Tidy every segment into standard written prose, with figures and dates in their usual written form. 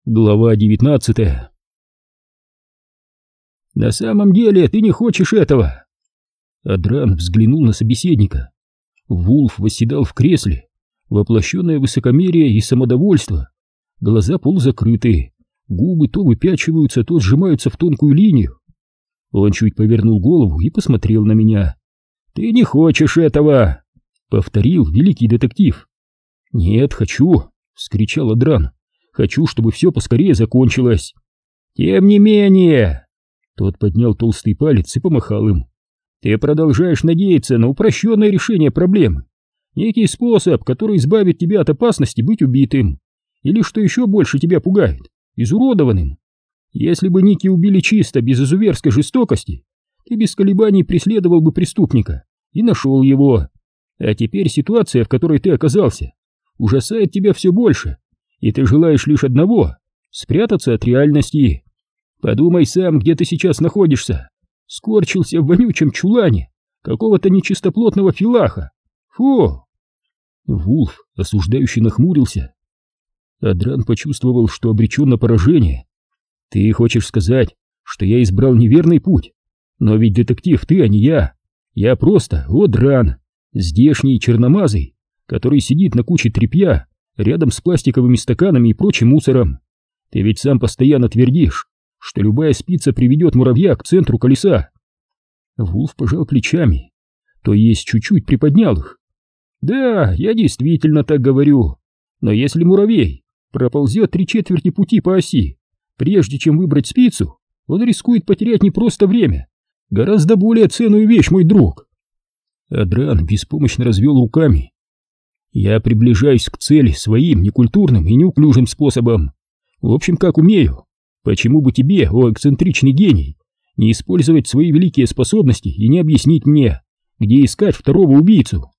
Глава 19. На самом деле ты не хочешь этого. Адран взглянул на собеседника. Вулф восседал в кресле, воплощенное высокомерие и самодовольство. Глаза полузакрыты, губы то выпячиваются, то сжимаются в тонкую линию. Он чуть повернул голову и посмотрел на меня. «Ты не хочешь этого!» — повторил великий детектив. «Нет, хочу!» — вскричал Адран. «Хочу, чтобы все поскорее закончилось!» «Тем не менее!» Тот поднял толстый палец и помахал им. «Ты продолжаешь надеяться на упрощенное решение проблемы. Некий способ, который избавит тебя от опасности быть убитым. Или, что еще больше тебя пугает, изуродованным. Если бы Ники убили чисто, без изуверской жестокости, ты без колебаний преследовал бы преступника и нашел его. А теперь ситуация, в которой ты оказался, ужасает тебя все больше, и ты желаешь лишь одного — спрятаться от реальности. Подумай сам, где ты сейчас находишься. Скорчился в вонючем чулане какого-то нечистоплотного филаха. Фу!» Вулф осуждающе нахмурился. Адран почувствовал, что обречен на поражение. «Ты хочешь сказать, что я избрал неверный путь? Но ведь детектив ты, а не я. Я просто Адран, здешний черномазый, который сидит на куче тряпья рядом с пластиковыми стаканами и прочим мусором. Ты ведь сам постоянно твердишь, что любая спица приведет муравья к центру колеса». Вулф пожал плечами, то есть чуть-чуть приподнял их. «Да, я действительно так говорю. Но если муравей проползет 3/4 пути по оси, прежде чем выбрать спицу, он рискует потерять не просто время, гораздо более ценную вещь, мой друг». Адран беспомощно развел руками. «Я приближаюсь к цели своим некультурным и неуклюжим способом. В общем, как умею. Почему бы тебе, о эксцентричный гений, не использовать свои великие способности и не объяснить мне, где искать второго убийцу?»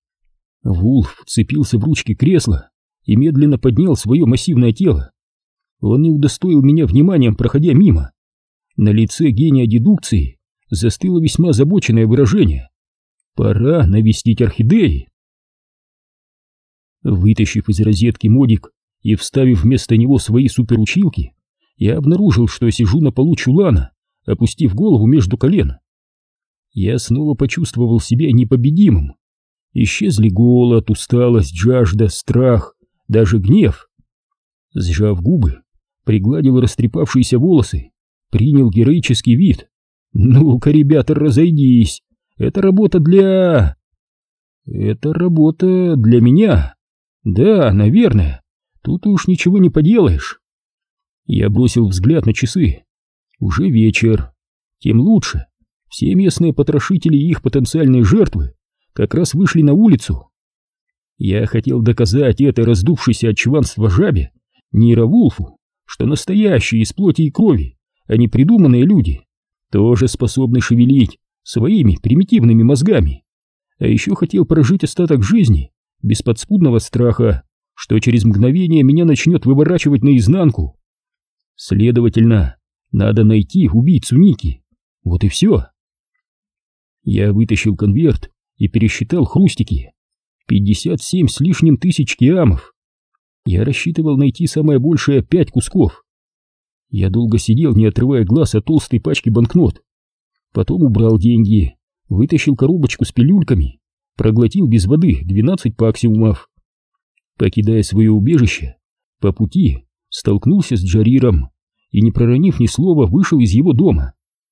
Вулф вцепился в ручки кресла и медленно поднял свое массивное тело. Он не удостоил меня вниманием, проходя мимо. На лице гения дедукции застыло весьма озабоченное выражение. «Пора навестить орхидеи». Вытащив из розетки модик и вставив вместо него свои суперучилки, я обнаружил, что сижу на полу чулана, опустив голову между колен. Я снова почувствовал себя непобедимым. Исчезли голод, усталость, жажда, страх, даже гнев. Сжав губы, пригладил растрепавшиеся волосы, принял героический вид. «Ну-ка, ребята, разойдись! Это работа для меня. Да, наверное. Тут уж ничего не поделаешь». Я бросил взгляд на часы. Уже вечер. Тем лучше. Все местные потрошители и их потенциальные жертвы как раз вышли на улицу. Я хотел доказать этой раздувшейся от чванства жабе, Ниро Вулфу, что настоящие из плоти и крови, а не придуманные люди, тоже способны шевелить своими примитивными мозгами. А еще хотел прожить остаток жизни без подспудного страха, что через мгновение меня начнет выворачивать наизнанку. Следовательно, надо найти убийцу Ники. Вот и все. Я вытащил конверт и пересчитал хрустики. 57 с лишним тысяч киамов. Я рассчитывал найти самое большее 5 кусков. Я долго сидел, не отрывая глаз от толстой пачки банкнот. Потом убрал деньги, вытащил коробочку с пилюльками, проглотил без воды 12 паксиумов. Покидая свое убежище, по пути столкнулся с Джариром и, не проронив ни слова, вышел из его дома.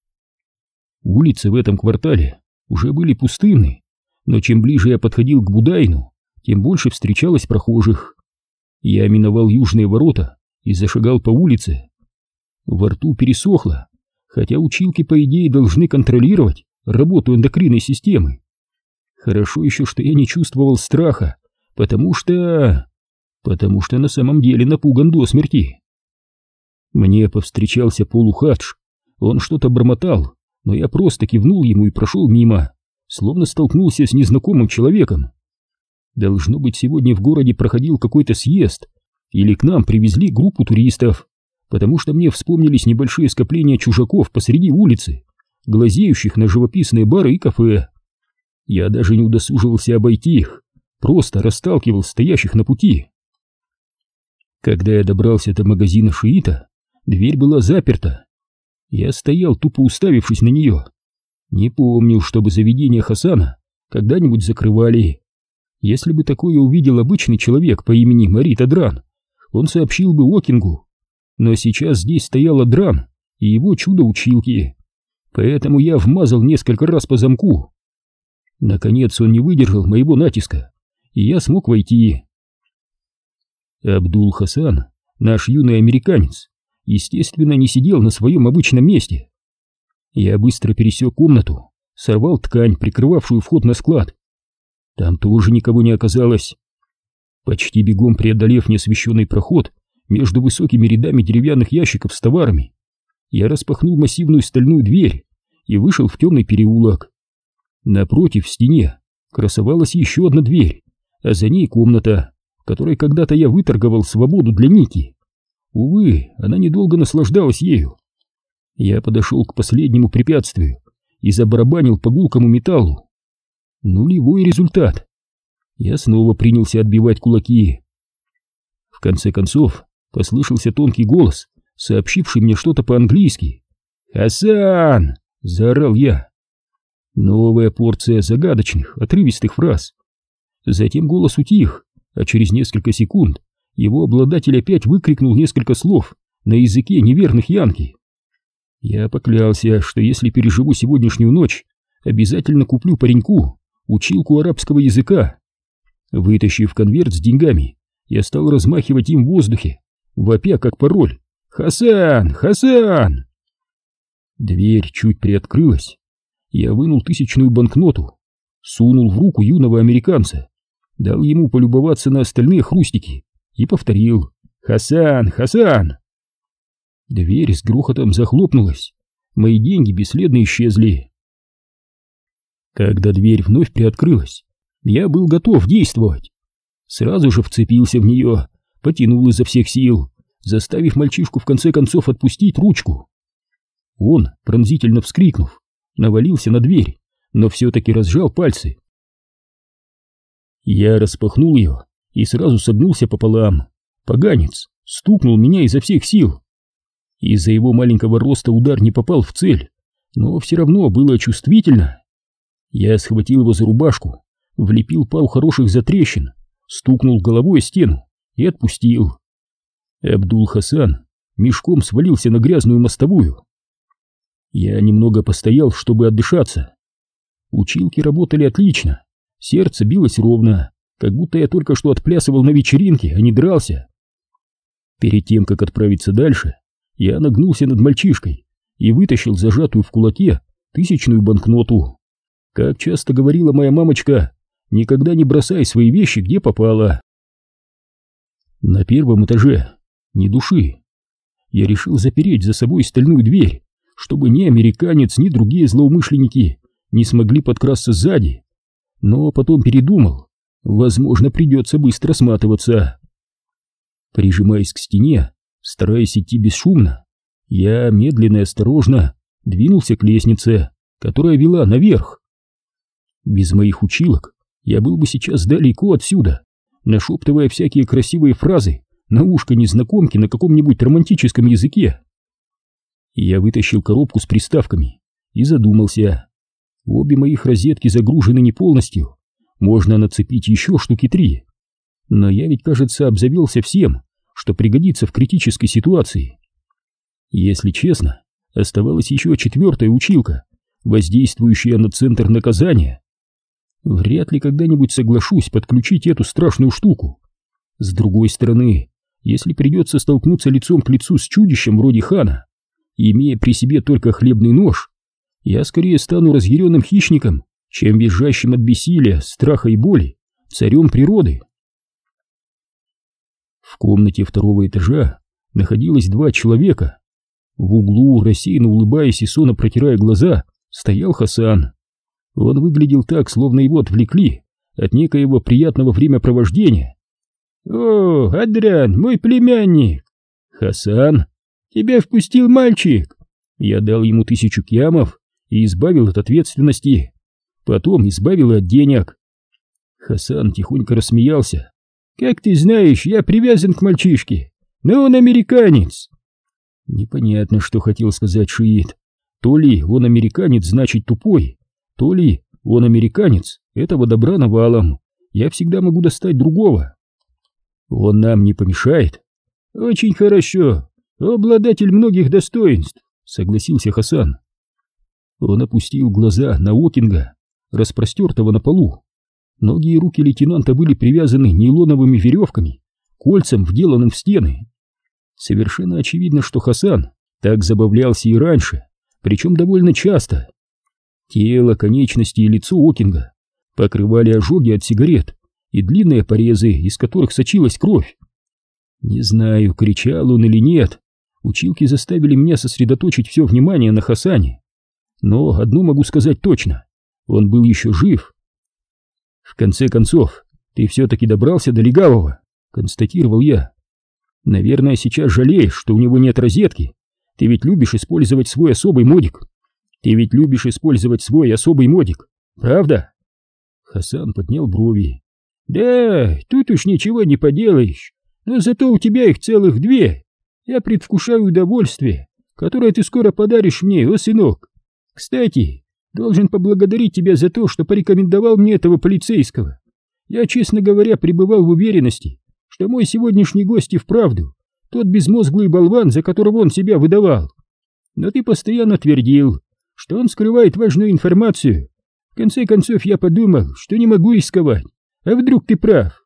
Улицы в этом квартале уже были пустынны, но чем ближе я подходил к Будайну, тем больше встречалось прохожих. Я миновал южные ворота и зашагал по улице. Во рту пересохло, хотя училки, по идее, должны контролировать работу эндокринной системы. Хорошо еще, что я не чувствовал страха, потому что на самом деле напуган до смерти. Мне повстречался полухадж. Он что-то бормотал, но я просто кивнул ему и прошел мимо, словно столкнулся с незнакомым человеком. Должно быть, сегодня в городе проходил какой-то съезд, или к нам привезли группу туристов, потому что мне вспомнились небольшие скопления чужаков посреди улицы, глазеющих на живописные бары и кафе. Я даже не удосуживался обойти их, просто расталкивал стоящих на пути. Когда я добрался до магазина шиита, дверь была заперта. Я стоял, тупо уставившись на нее. Не помню, чтобы заведение Хасана когда-нибудь закрывали. Если бы такое увидел обычный человек по имени Марит Адран, он сообщил бы Окингу. Но сейчас здесь стоял Адран и его чудо-училки. Поэтому я вмазал несколько раз по замку. Наконец он не выдержал моего натиска, и я смог войти. Абдул-Хасан, наш юный американец, естественно, не сидел на своем обычном месте. Я быстро пересек комнату, сорвал ткань, прикрывавшую вход на склад. Там тоже никого не оказалось. Почти бегом преодолев неосвещенный проход между высокими рядами деревянных ящиков с товарами, я распахнул массивную стальную дверь и вышел в темный переулок. Напротив, в стене, красовалась еще одна дверь, а за ней комната, в которой когда-то я выторговал свободу для Ники. Увы, она недолго наслаждалась ею. Я подошел к последнему препятствию и забарабанил по гулкому металлу. Нулевой результат. Я снова принялся отбивать кулаки. В конце концов, послышался тонкий голос, сообщивший мне что-то по-английски. «Хасан!» — заорал я. Новая порция загадочных, отрывистых фраз. Затем голос утих, а через несколько секунд его обладатель опять выкрикнул несколько слов на языке неверных янки. Я поклялся, что если переживу сегодняшнюю ночь, обязательно куплю пареньку училку арабского языка. Вытащив конверт с деньгами, я стал размахивать им в воздухе, вопя как пароль: «Хасан! Хасан!» Дверь чуть приоткрылась. Я вынул 1000-ную банкноту, сунул в руку юного американца, дал ему полюбоваться на остальные хрустики и повторил: «Хасан! Хасан!» Дверь с грохотом захлопнулась, мои деньги бесследно исчезли. Когда дверь вновь приоткрылась, я был готов действовать. Сразу же вцепился в нее, потянул изо всех сил, заставив мальчишку в конце концов отпустить ручку. Он, пронзительно вскрикнув, навалился на дверь, но все-таки разжал пальцы. Я распахнул ее и сразу согнулся пополам. Поганец стукнул меня изо всех сил. Из-за его маленького роста удар не попал в цель, но все равно было чувствительно. Я схватил его за рубашку, влепил пару хороших затрещин, стукнул головой о стену и отпустил. Абдул-Хасан мешком свалился на грязную мостовую. Я немного постоял, чтобы отдышаться. Училки работали отлично, сердце билось ровно, как будто я только что отплясывал на вечеринке, а не дрался. Перед тем, как отправиться дальше, я нагнулся над мальчишкой и вытащил зажатую в кулаке 1000-ную банкноту. Как часто говорила моя мамочка, никогда не бросай свои вещи где попало. На первом этаже ни души. Я решил запереть за собой стальную дверь, чтобы ни американец, ни другие злоумышленники не смогли подкрасться сзади. Но потом передумал, возможно, придется быстро сматываться. Прижимаясь к стене, стараясь идти бесшумно, я медленно и осторожно двинулся к лестнице, которая вела наверх. Без моих училок я был бы сейчас далеко отсюда, нашептывая всякие красивые фразы на ушко незнакомки на каком-нибудь романтическом языке. Я вытащил коробку с приставками и задумался. Обе моих розетки загружены не полностью, можно нацепить еще штуки 3. Но я ведь, кажется, обзавелся всем, что пригодится в критической ситуации. Если честно, оставалась еще 4-я училка, воздействующая на центр наказания. Вряд ли когда-нибудь соглашусь подключить эту страшную штуку. С другой стороны, если придется столкнуться лицом к лицу с чудищем вроде Хана, имея при себе только хлебный нож, я скорее стану разъяренным хищником, чем визжащим от бессилия, страха и боли царем природы. В комнате 2-го этажа находилось 2 человека. В углу, рассеянно улыбаясь и сонно протирая глаза, стоял Хасан. Он выглядел так, словно его отвлекли от некоего приятного времяпровождения. «О, Адран, мой племянник!» «Хасан, тебя впустил мальчик!» Я дал ему 1000 киамов и избавил от ответственности. Потом избавил и от денег. Хасан тихонько рассмеялся. «Как ты знаешь, я привязан к мальчишке. но он американец. Непонятно, что хотел сказать шиит. То ли он американец, значит тупой, то ли он американец, этого добра навалом. Я всегда могу достать другого. Он нам не помешает. Очень хорошо, обладатель многих достоинств, согласился Хасан. Он опустил глаза на Окинга, распростертого на полу. Ноги и руки лейтенанта были привязаны нейлоновыми веревками, кольцам, вделанным в стены. Совершенно очевидно, что Хасан так забавлялся и раньше, причем довольно часто. Тело, конечности и лицо Окинга покрывали ожоги от сигарет и длинные порезы, из которых сочилась кровь. Не знаю, кричал он или нет, училки заставили меня сосредоточить все внимание на Хасане. Но одно могу сказать точно, он был еще жив. В конце концов, ты все-таки добрался до легавого, констатировал я. Наверное, сейчас жалеешь, что у него нет розетки. Ты ведь любишь использовать свой особый модик. Правда? Хасан поднял брови. Да, тут уж ничего не поделаешь. Но зато у тебя их целых 2. Я предвкушаю удовольствие, которое ты скоро подаришь мне, о сынок. Кстати, должен поблагодарить тебя за то, что порекомендовал мне этого полицейского. Я, честно говоря, пребывал в уверенности, что мой сегодняшний гость и вправду тот безмозглый болван, за которого он себя выдавал. Но ты постоянно твердил, что он скрывает важную информацию. В конце концов, я подумал, что не могу рисковать. А вдруг ты прав?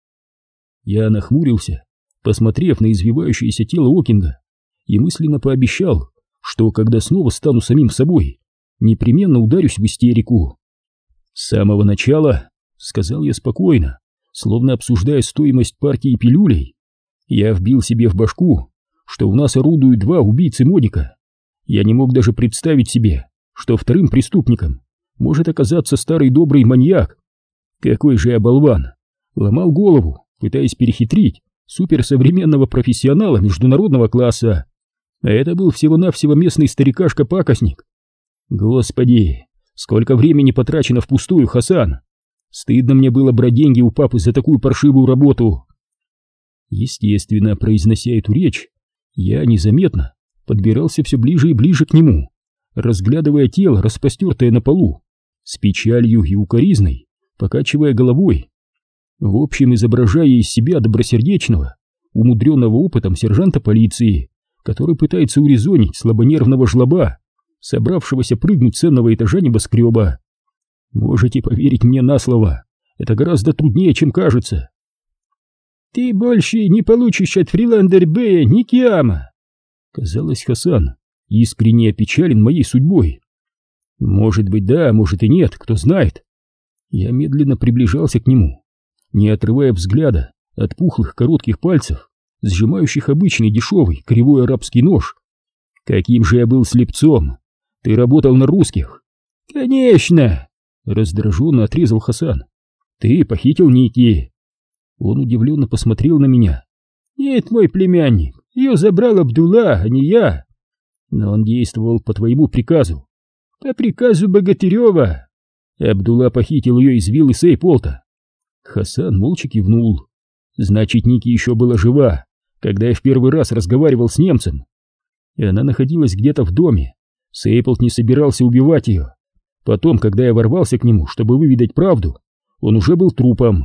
Я нахмурился, посмотрев на извивающееся тело Окинга, и мысленно пообещал, что когда снова стану самим собой, непременно ударюсь в истерику. С самого начала, сказал я спокойно, словно обсуждая стоимость партии пилюлей, я вбил себе в башку, что у нас орудуют 2 убийцы Модика. Я не мог даже представить себе, что вторым преступником может оказаться старый добрый маньяк. Какой же я болван! Ломал голову, пытаясь перехитрить суперсовременного профессионала международного класса. А это был всего-навсего местный старикашка-пакостник. Господи, сколько времени потрачено впустую, Хасан! Стыдно мне было брать деньги у папы за такую паршивую работу. Естественно, произнося эту речь, я незаметно подбирался все ближе и ближе к нему, разглядывая тело, распростертое на полу, с печалью и укоризной, покачивая головой. В общем, изображая из себя добросердечного, умудренного опытом сержанта полиции, который пытается урезонить слабонервного жлоба, собравшегося прыгнуть с ценного этажа небоскреба. Можете поверить мне на слово, это гораздо труднее, чем кажется. Ты больше не получишь от Фриландер Бэя ни киама. Казалось, Хасан искренне опечален моей судьбой. Может быть, да, может и нет, кто знает. Я медленно приближался к нему, не отрывая взгляда от пухлых коротких пальцев, сжимающих обычный дешевый кривой арабский нож. Каким же я был слепцом! Ты работал на русских? Конечно! Раздраженно отрезал Хасан. Ты похитил Ники. Он удивленно посмотрел на меня. Нет, мой племянник, ее забрал Абдулла, а не я. Но он действовал по твоему приказу. По приказу Богатырева. Абдулла похитил ее из виллы Сейполта. Хасан молча кивнул. Значит, Ники еще была жива, когда я в первый раз разговаривал с немцем. И она находилась где-то в доме. Сейполт не собирался убивать ее. Потом, когда я ворвался к нему, чтобы выведать правду, он уже был трупом.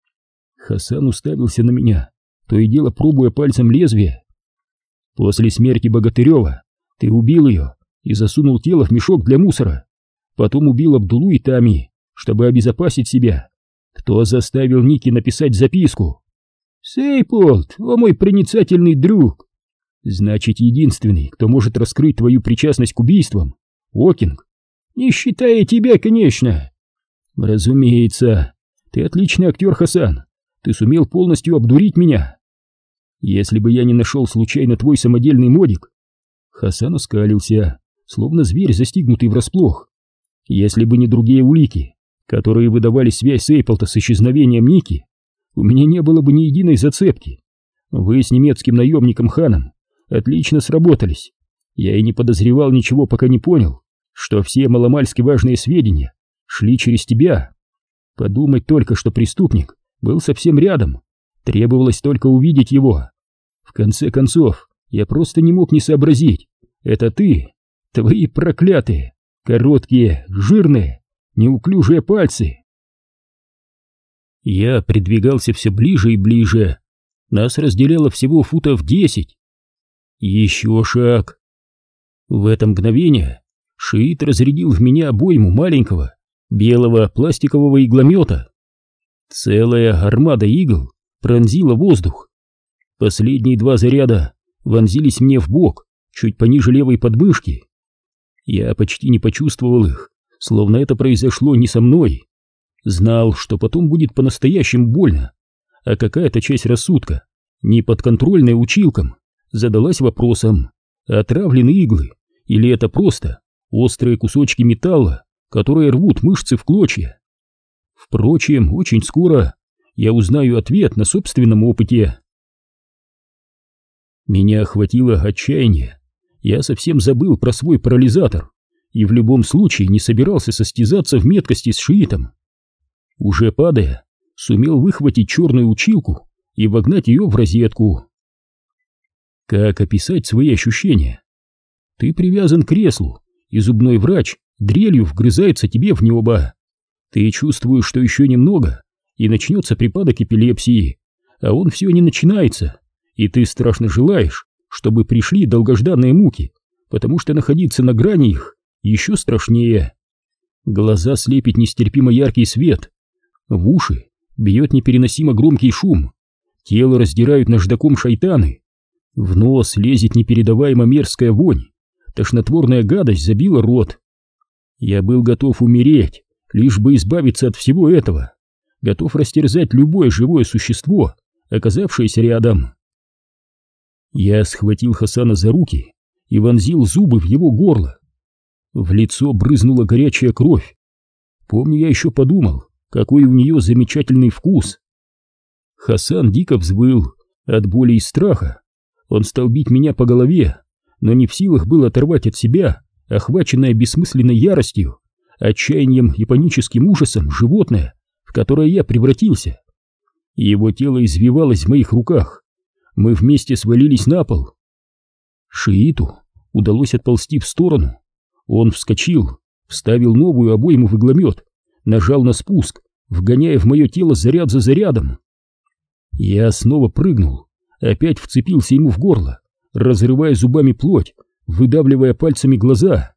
Хасан уставился на меня, то и дело пробуя пальцем лезвие. После смерти Богатырева ты убил ее и засунул тело в мешок для мусора. Потом убил Абдуллу и Тами, чтобы обезопасить себя. Кто заставил Ники написать записку? Сейполт, о мой проницательный друг. Значит, единственный, кто может раскрыть твою причастность к убийствам, Окинг. Не считая тебя, конечно. Разумеется, ты отличный актер, Хасан. Ты сумел полностью обдурить меня. Если бы я не нашел случайно твой самодельный модик. Хасан оскалился, словно зверь, застигнутый врасплох. Если бы не другие улики, которые выдавали связь Сейполта с исчезновением Ники, у меня не было бы ни единой зацепки. Вы с немецким наемником Ханом отлично сработались. Я и не подозревал ничего, пока не понял, что все маломальски важные сведения шли через тебя. Подумать только, что преступник был совсем рядом, требовалось только увидеть его. В конце концов, я просто не мог не сообразить. Это ты, твои проклятые, короткие, жирные, неуклюжие пальцы. Я придвигался все ближе и ближе. Нас разделяло всего футов 10. Еще шаг. В это мгновение шиит разрядил в меня обойму маленького белого пластикового игломета. Целая армада игл пронзила воздух. Последние 2 заряда вонзились мне в бок, чуть пониже левой подмышки. Я почти не почувствовал их, словно это произошло не со мной. Знал, что потом будет по-настоящему больно, а какая-то часть рассудка, не подконтрольная училкам, задалась вопросом, отравлены иглы или это просто острые кусочки металла, которые рвут мышцы в клочья. Впрочем, очень скоро я узнаю ответ на собственном опыте. Меня охватило отчаяние. Я совсем забыл про свой парализатор и в любом случае не собирался состязаться в меткости с шиитом. Уже падая, сумел выхватить черную училку и вогнать ее в розетку. Как описать свои ощущения? Ты привязан к креслу, и зубной врач дрелью вгрызается тебе в небо. Ты чувствуешь, что еще немного, и начнется припадок эпилепсии, а он все не начинается, и ты страшно желаешь, чтобы пришли долгожданные муки, потому что находиться на грани их еще страшнее. Глаза слепит нестерпимо яркий свет, в уши бьет непереносимо громкий шум, тело раздирают наждаком шайтаны, в нос лезет непередаваемо мерзкая вонь, тошнотворная гадость забила рот. Я был готов умереть, лишь бы избавиться от всего этого, готов растерзать любое живое существо, оказавшееся рядом. Я схватил Хасана за руки и вонзил зубы в его горло. В лицо брызнула горячая кровь. Помню, я еще подумал, какой у нее замечательный вкус. Хасан дико взвыл от боли и страха. Он стал бить меня по голове, но не в силах был оторвать от себя охваченное бессмысленной яростью, отчаянием и паническим ужасом животное, в которое я превратился. Его тело извивалось в моих руках. Мы вместе свалились на пол. Шииту удалось отползти в сторону. Он вскочил, вставил новую обойму в игломет, нажал на спуск, вгоняя в мое тело заряд за зарядом. Я снова прыгнул, опять вцепился ему в горло, разрывая зубами плоть, выдавливая пальцами глаза.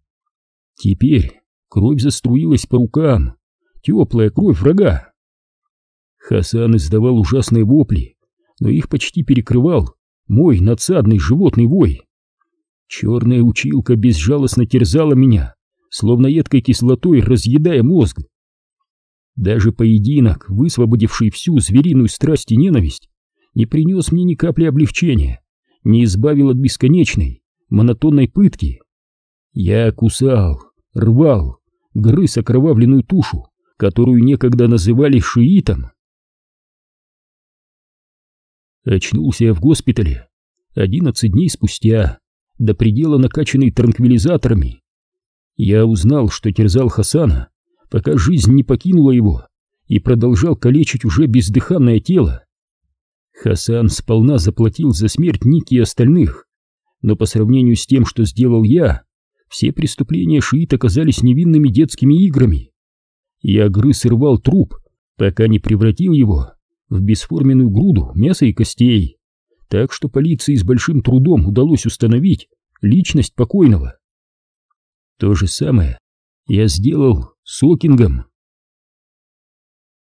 Теперь кровь заструилась по рукам, теплая кровь врага. Хасан издавал ужасные вопли, но их почти перекрывал мой надсадный животный вой. Черная училка безжалостно терзала меня, словно едкой кислотой разъедая мозг. Даже поединок, высвободивший всю звериную страсть и ненависть, не принес мне ни капли облегчения, не избавил от бесконечной, монотонной пытки. Я кусал, рвал, грыз окровавленную тушу, которую некогда называли шиитом. Очнулся я в госпитале 11 дней спустя, до предела накачанный транквилизаторами. Я узнал, что терзал Хасана, пока жизнь не покинула его, и продолжал калечить уже бездыханное тело. Хасан сполна заплатил за смерть Ники и остальных, но по сравнению с тем, что сделал я, все преступления шиита оказались невинными детскими играми. Я грыз и рвал труп, пока не превратил его в бесформенную груду мяса и костей, так что полиции с большим трудом удалось установить личность покойного. То же самое я сделал с Окингом.